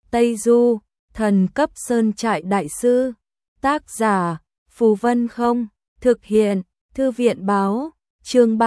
Tây Du, thần cấp sơn trại đại sư. Tác giả, Phù Vân Không, thực hiện, Thư viện báo, chương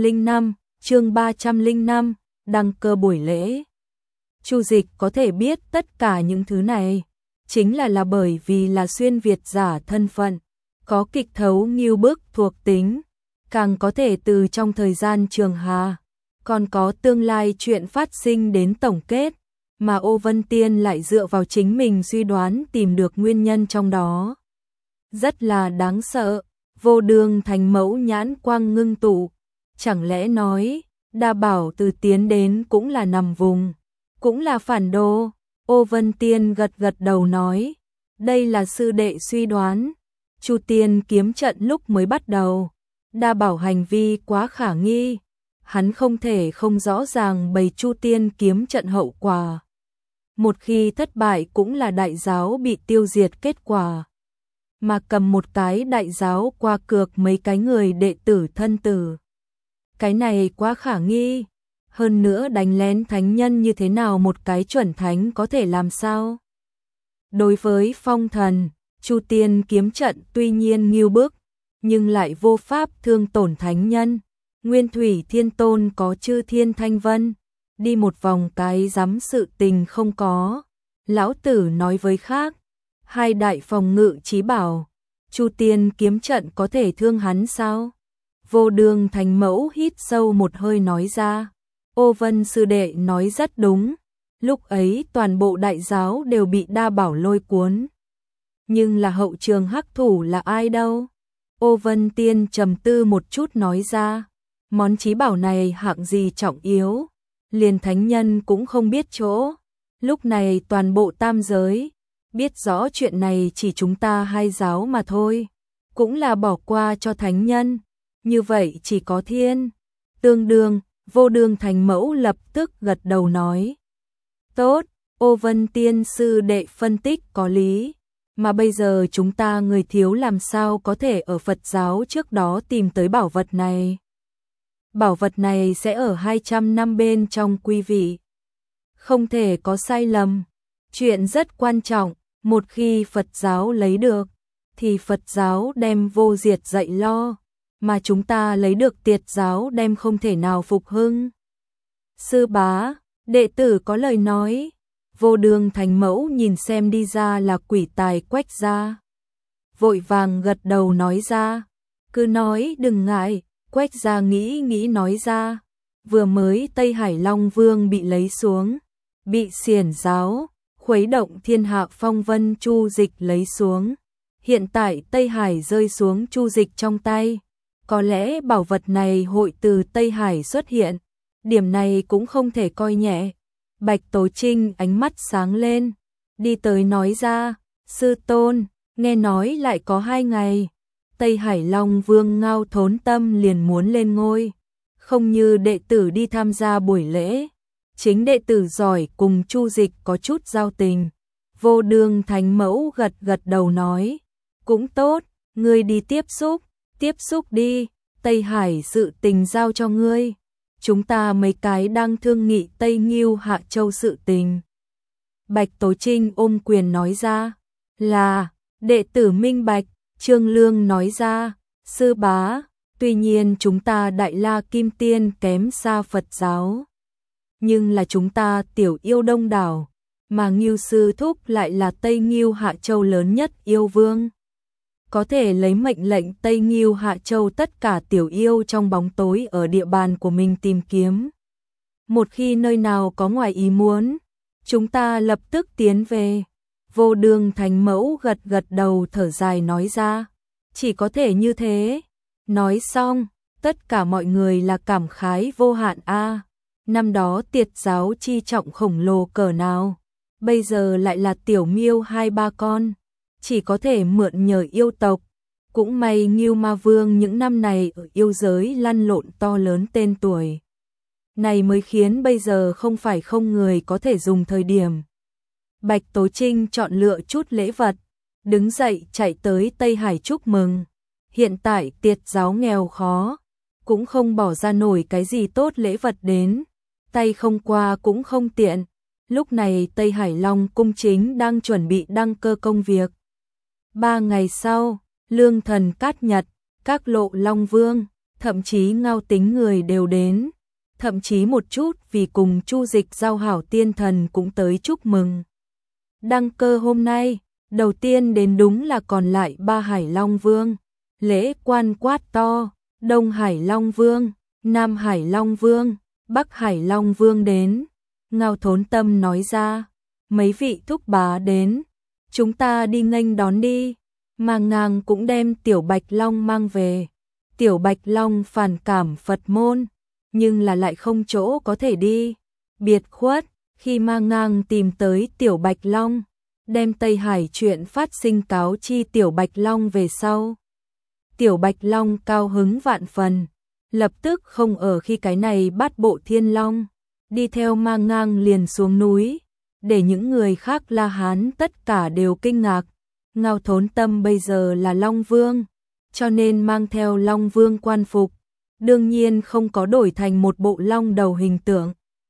305, đăng cơ buổi lễ. Chu Dịch có thể biết tất cả những thứ này, chính là bởi vì là xuyên Việt giả thân phận, có kịch thấu nghiêu bức thuộc tính, càng có thể từ trong thời gian trường hà, còn có tương lai chuyện phát sinh đến tổng kết, mà Ô Vân Tiên lại dựa vào chính mình suy đoán tìm được nguyên nhân trong đó. Rất là đáng sợ, Vô Đường Thành Mẫu nhãn quang ngưng tụ, chẳng lẽ nói, Đa Bảo từ tiến đến cũng là nằm vùng, cũng là phản đồ. Ô Vân Tiên gật gật đầu nói, đây là sư đệ suy đoán. Chu Tiên kiếm trận lúc mới bắt đầu, Đa Bảo hành vi quá khả nghi, hắn không thể không rõ ràng bày Chu Tiên kiếm trận hậu quả. Một khi thất bại cũng là đại giáo bị tiêu diệt kết quả, mà cầm một cái đại giáo qua cược mấy cái người đệ tử thân tử. Cái này quá khả nghi, hơn nữa đánh lén thánh nhân như thế nào một cái chuẩn thánh có thể làm sao? Đối với phong thần, Chu Tiên kiếm trận tuy nhiên nghiêu bức, nhưng lại vô pháp thương tổn thánh nhân. Nguyên Thủy Thiên Tôn có Chư Thiên Thanh Vân, đi một vòng cái dám sự tình không có. Lão tử nói với khác, hai đại phòng ngự chí bảo, Chu Tiên kiếm trận có thể thương hắn sao? Vô Đường Thành Mẫu hít sâu một hơi nói ra, Ô Vân sư đệ nói rất đúng, lúc ấy toàn bộ đại giáo đều bị Đa Bảo lôi cuốn. Nhưng là hậu trường hắc thủ là ai đâu? Ô Vân Tiên trầm tư một chút nói ra, món chí bảo này hạng gì trọng yếu, liền thánh nhân cũng không biết chỗ. Lúc này toàn bộ tam giới biết rõ chuyện này chỉ chúng ta hai giáo mà thôi, cũng là bỏ qua cho thánh nhân. Như vậy chỉ có thiên tương đương. Vô Đường Thành Mẫu lập tức gật đầu nói, tốt, Ô Vân Tiên sư đệ phân tích có lý, mà bây giờ chúng ta người thiếu làm sao có thể ở Phật giáo trước đó tìm tới bảo vật này. Bảo vật này sẽ ở 200 năm bên trong quý vị, không thể có sai lầm. Chuyện rất quan trọng, một khi Phật giáo lấy được, thì Phật giáo đem vô diệt dạy lo, mà chúng ta lấy được Tiệt giáo đem không thể nào phục hưng. Sư bá, đệ tử có lời nói. Vô Đường Thành Mẫu nhìn xem đi ra là quỷ tài Quách gia, vội vàng gật đầu nói ra, cứ nói đừng ngại. Quách gia nghĩ nói ra, vừa mới Tây Hải Long Vương bị lấy xuống, bị xiển giáo khuấy động thiên hạ phong vân Chu Dịch lấy xuống, hiện tại Tây Hải rơi xuống Chu Dịch trong tay, có lẽ bảo vật này hội từ Tây Hải xuất hiện, điểm này cũng không thể coi nhẹ. Bạch Tố Trinh ánh mắt sáng lên, đi tới nói ra, sư tôn, nghe nói lại có 2 ngày, Tây Hải Long Vương Ngao Thốn Tâm liền muốn lên ngôi, không như đệ tử đi tham gia buổi lễ, chính đệ tử giỏi cùng Chu Dịch có chút giao tình. Vô Đường Thành Mẫu gật đầu nói, cũng tốt, ngươi đi tiếp xúc đi, Tây Hải sự tình giao cho ngươi. Chúng ta mấy cái đang thương nghị Tây Nghiêu Hạ Châu sự tình. Bạch Tố Trinh ôm quyền nói ra, là, đệ tử minh bạch. Trương Lương nói ra, sư bá, tuy nhiên chúng ta Đại La Kim Tiên kém xa Phật giáo, nhưng là chúng ta tiểu yêu đông đảo, mà Nghiêu sư thúc lại là Tây Nghiêu Hạ Châu lớn nhất yêu vương. Có thể lấy mệnh lệnh Tây Nghiêu Hạ Châu tất cả tiểu yêu trong bóng tối ở địa bàn của mình tìm kiếm. Một khi nơi nào có ngoài ý muốn, chúng ta lập tức tiến về. Vô Đường Thành Mẫu gật đầu thở dài nói ra, chỉ có thể như thế. Nói xong, tất cả mọi người là cảm khái vô hạn a. Năm đó Tiệt giáo chi trọng khổng lồ cỡ nào, bây giờ lại là tiểu miêu 2-3 con, chỉ có thể mượn nhờ yêu tộc. Cũng may Ngưu Ma Vương những năm này ở yêu giới lăn lộn to lớn tên tuổi, này mới khiến bây giờ không phải không người có thể dùng thời điểm. Bạch Tố Trinh chọn lựa chút lễ vật, đứng dậy chạy tới Tây Hải chúc mừng. Hiện tại Tiệt giáo nghèo khó, cũng không bỏ ra nổi cái gì tốt lễ vật đến, tay không qua cũng không tiện, Lúc này Tây Hải Long cung chính đang chuẩn bị đăng cơ công việc. 3 ngày sau, Lương Thần Cát Nhật, các lộ Long Vương, thậm chí Ngao Tính người đều đến, thậm chí một chút vì cùng Chu Dịch giao hảo tiên thần cũng tới chúc mừng. Đăng cơ hôm nay, đầu tiên đến đúng là còn lại 3 Hải Long Vương, lễ quan quát to, Đông Hải Long Vương, Nam Hải Long Vương, Bắc Hải Long Vương đến. Ngao Thốn Tâm nói ra, mấy vị thúc bá đến, chúng ta đi nghênh đón đi. Mà Ngang cũng đem Tiểu Bạch Long mang về. Tiểu Bạch Long phản cảm Phật môn, nhưng là lại không chỗ có thể đi. Biệt khuất, khi Ma Ngang tìm tới Tiểu Bạch Long, đem Tây Hải chuyện phát sinh cáo chi Tiểu Bạch Long về sau. Tiểu Bạch Long cao hứng vạn phần, lập tức không ở khi cái này Bát Bộ Thiên Long, đi theo Ma Ngang liền xuống núi, để những người khác La Hán tất cả đều kinh ngạc. Ngao Thốn Tâm bây giờ là Long Vương, cho nên mang theo Long Vương quan phục, đương nhiên không có đổi thành một bộ long đầu hình tượng.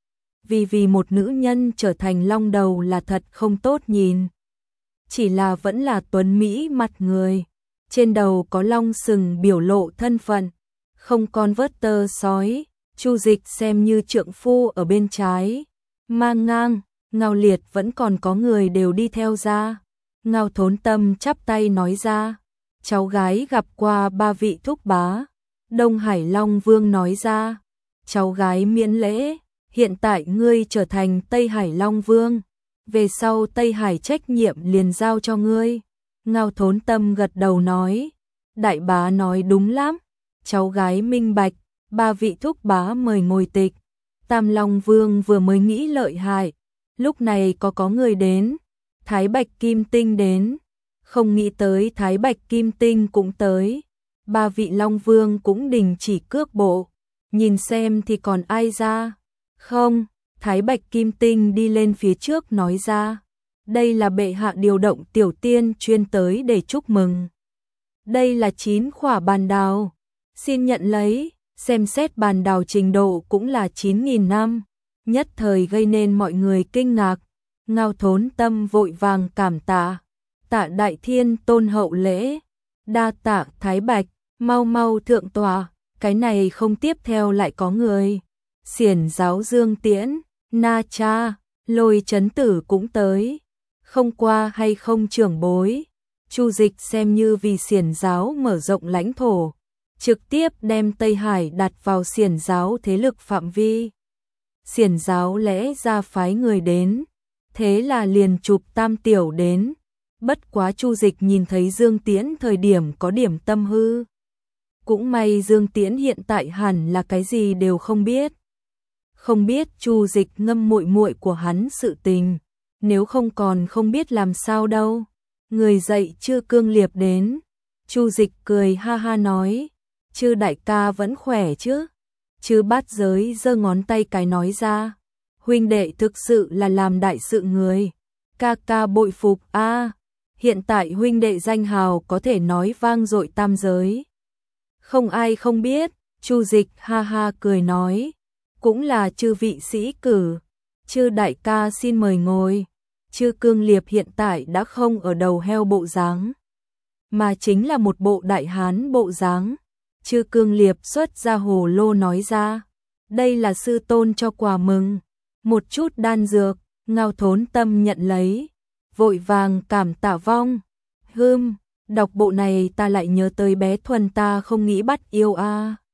Vì một nữ nhân trở thành long đầu là thật không tốt nhìn. Chỉ là vẫn là tuấn mỹ mặt người, trên đầu có long sừng biểu lộ thân phận, không còn vớt tơ sói. Chu Dịch xem như trượng phu ở bên trái, Ma Ngang, Ngao Liệt vẫn còn có người đều đi theo ra. Ngao Thốn Tâm chắp tay nói ra, cháu gái gặp qua 3 vị thúc bá. Đông Hải Long Vương nói ra, cháu gái miễn lễ, hiện tại ngươi trở thành Tây Hải Long Vương, về sau Tây Hải trách nhiệm liền giao cho ngươi. Ngao Thốn Tâm gật đầu nói, đại bá nói đúng lắm, cháu gái minh bạch. 3 vị thúc bá mời ngồi tịch. Tam Long Vương vừa mới nghĩ lợi hại, lúc này có người đến, Thái Bạch Kim Tinh đến, không nghĩ tới Thái Bạch Kim Tinh cũng tới. 3 vị Long Vương cũng đình chỉ cước bộ, nhìn xem thì còn ai ra. Không, Thái Bạch Kim Tinh đi lên phía trước nói ra, đây là bệ hạ điều động tiểu tiên chuyên tới để chúc mừng. Đây là 9 khỏa bàn đào, xin nhận lấy. Xem xét bàn đào trình độ cũng là 9.000 năm, nhất thời gây nên mọi người kinh ngạc. Ngao Thốn Tâm vội vàng cảm tạ, tạ Đại Thiên Tôn hậu lễ, đa tạ Thái Bạch, mau mau thượng tòa, cái này không tiếp theo lại có người. Xiển giáo Dương Tiễn, Na Cha, Lôi Chấn Tử cũng tới, không qua hay không trưởng bối. Chu Dịch xem như vì xiển giáo mở rộng lãnh thổ, trực tiếp đem Tây Hải đặt vào xiển giáo thế lực phạm vi. Xiển giáo lẽ ra phái người đến, thế là liền chụp Tam Tiểu đến. Bất quá Chu Dịch nhìn thấy Dương Tiễn thời điểm có điểm tâm hư. Cũng may Dương Tiễn hiện tại hẳn là cái gì đều không biết. Không biết Chu Dịch ngâm muội muội của hắn sự tình, nếu không còn không biết làm sao đâu. Người dạy Chư Cương Liệp đến, Chu Dịch cười ha ha nói, Chư đại ca vẫn khỏe chứ? Chư Bát Giới giơ ngón tay cái nói ra, huynh đệ thực sự là làm đại sự người, ca ca bội phục a. Hiện tại huynh đệ danh hào có thể nói vang dội tam giới. Không ai không biết, Chu Dịch ha ha cười nói, cũng là chư vị sĩ cử, Chư đại ca xin mời ngồi. Chư Cương Liệp hiện tại đã không ở đầu heo bộ dáng, mà chính là một bộ đại hán bộ dáng. Chư Cương Liệp xuất ra hồ lô nói ra, đây là sư tôn cho quà mừng, một chút đan dược. Ngao Thốn Tâm nhận lấy, vội vàng cảm tạ vong. Đọc bộ này ta lại nhớ tới bé Thuần ta không nghĩ bắt yêu a.